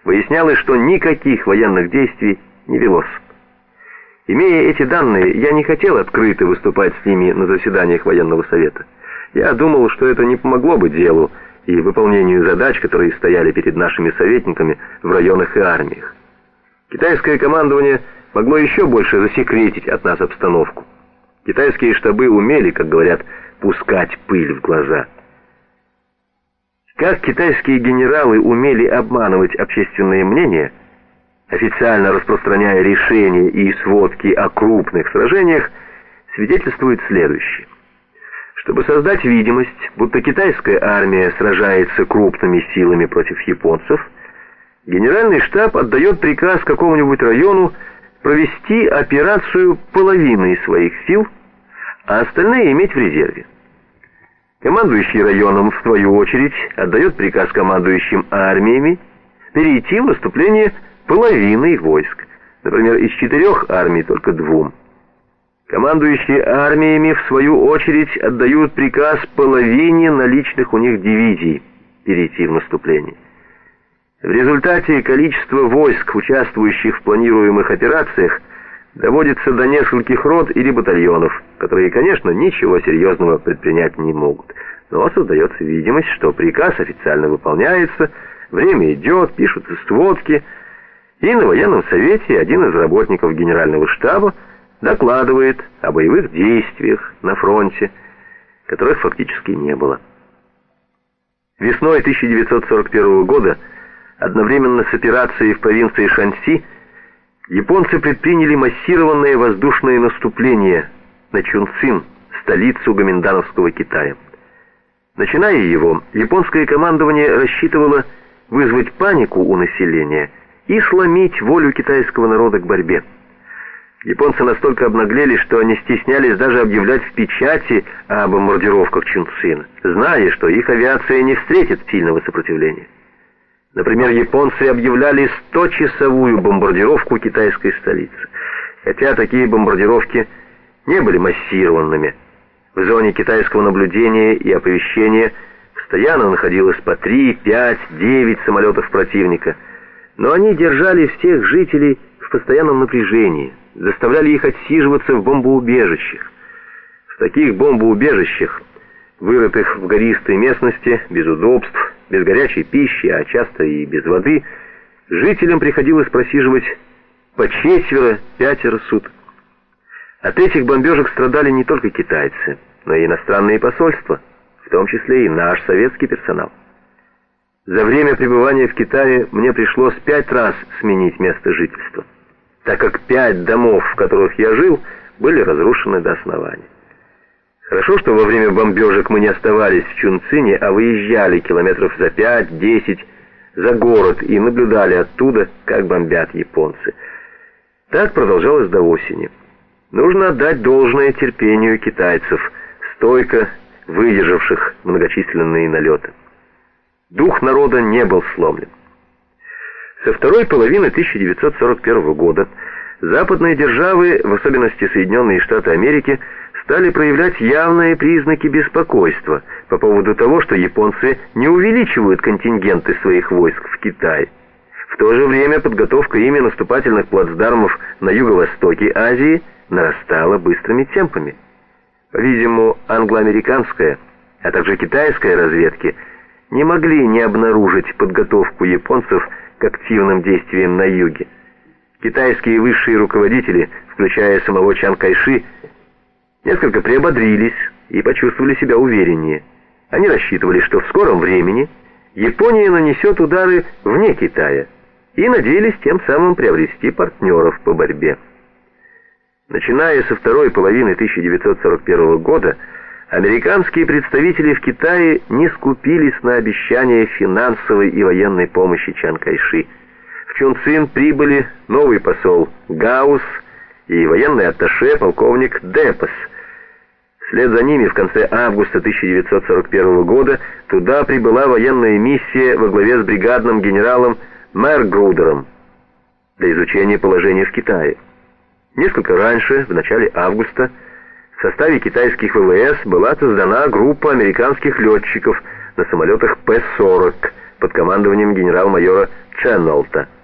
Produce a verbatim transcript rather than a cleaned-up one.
выяснялось, что никаких военных действий не велось. Имея эти данные, я не хотел открыто выступать с ними на заседаниях военного совета. Я думал, что это не помогло бы делу и выполнению задач, которые стояли перед нашими советниками в районах и армиях. Китайское командование могло еще больше засекретить от нас обстановку. Китайские штабы умели, как говорят, пускать пыль в глаза. Как китайские генералы умели обманывать общественное мнение, официально распространяя решения и сводки о крупных сражениях, свидетельствует следующее. Чтобы создать видимость, будто китайская армия сражается крупными силами против японцев, генеральный штаб отдает приказ какому-нибудь району провести операцию половиной своих сил, а остальные иметь в резерве. Командующий районом, в свою очередь, отдает приказ командующим армиями перейти в наступление половиной войск, например, из четырех армий только двум. Командующие армиями, в свою очередь, отдают приказ половине наличных у них дивизий перейти в наступление. В результате количество войск, участвующих в планируемых операциях, доводится до нескольких рот или батальонов, которые, конечно, ничего серьезного предпринять не могут. Но создается видимость, что приказ официально выполняется, время идет, пишутся сводки, и на военном совете один из работников генерального штаба докладывает о боевых действиях на фронте, которых фактически не было. Весной тысяча девятьсот сорок первого года, одновременно с операцией в провинции Шаньси, японцы предприняли массированное воздушное наступление на Чунцин, столицу гоминдановского Китая. Начиная его, японское командование рассчитывало вызвать панику у населения и сломить волю китайского народа к борьбе. Японцы настолько обнаглели, что они стеснялись даже объявлять в печати о бомбардировках Чунцина, зная, что их авиация не встретит сильного сопротивления. Например, японцы объявляли сточасовую бомбардировку китайской столицы, хотя такие бомбардировки не были массированными. В зоне китайского наблюдения и оповещения постоянно находилось по три, пять, девять самолетов противника, но они держали всех жителей в постоянном напряжении, заставляли их отсиживаться в бомбоубежищах. В таких бомбоубежищах, вырытых в гористой местности, без удобств, без горячей пищи, а часто и без воды, жителям приходилось просиживать по четверо-пятеро суток. От этих бомбежек страдали не только китайцы, но и иностранные посольства, в том числе и наш советский персонал. За время пребывания в Китае мне пришлось пять раз сменить место жительства, так как пять домов, в которых я жил, были разрушены до основания. Хорошо, что во время бомбежек мы не оставались в Чунцине, а выезжали километров за пять-десять за город и наблюдали оттуда, как бомбят японцы. Так продолжалось до осени. Нужно отдать должное терпению китайцев, стойко выдержавших многочисленные налеты. Дух народа не был сломлен. Со второй половины тысяча девятьсот сорок первого года западные державы, в особенности Соединенные Штаты Америки, стали проявлять явные признаки беспокойства по поводу того, что японцы не увеличивают контингенты своих войск в Китае. В то же время подготовка ими наступательных плацдармов на юго-востоке Азии нарастала быстрыми темпами. По-видимому, англо-американская, а также китайская разведки не могли не обнаружить подготовку японцев к активным действиям на юге. Китайские высшие руководители, включая самого Чан Кайши, несколько приободрились и почувствовали себя увереннее. Они рассчитывали, что в скором времени Япония нанесет удары вне Китая, и надеялись тем самым приобрести партнеров по борьбе. Начиная со второй половины тысяча девятьсот сорок первого года, американские представители в Китае не скупились на обещания финансовой и военной помощи Чан Кайши. В Чунцин прибыли новый посол Гаус и военный атташе полковник Депас. Вслед за ними в конце августа тысяча девятьсот сорок первого года туда прибыла военная миссия во главе с бригадным генералом Мергрудером для изучения положения в Китае. Несколько раньше, в начале августа, в составе китайских ВВС была создана группа американских летчиков на самолетах Пэ сорок под командованием генерал-майора Ченнолта.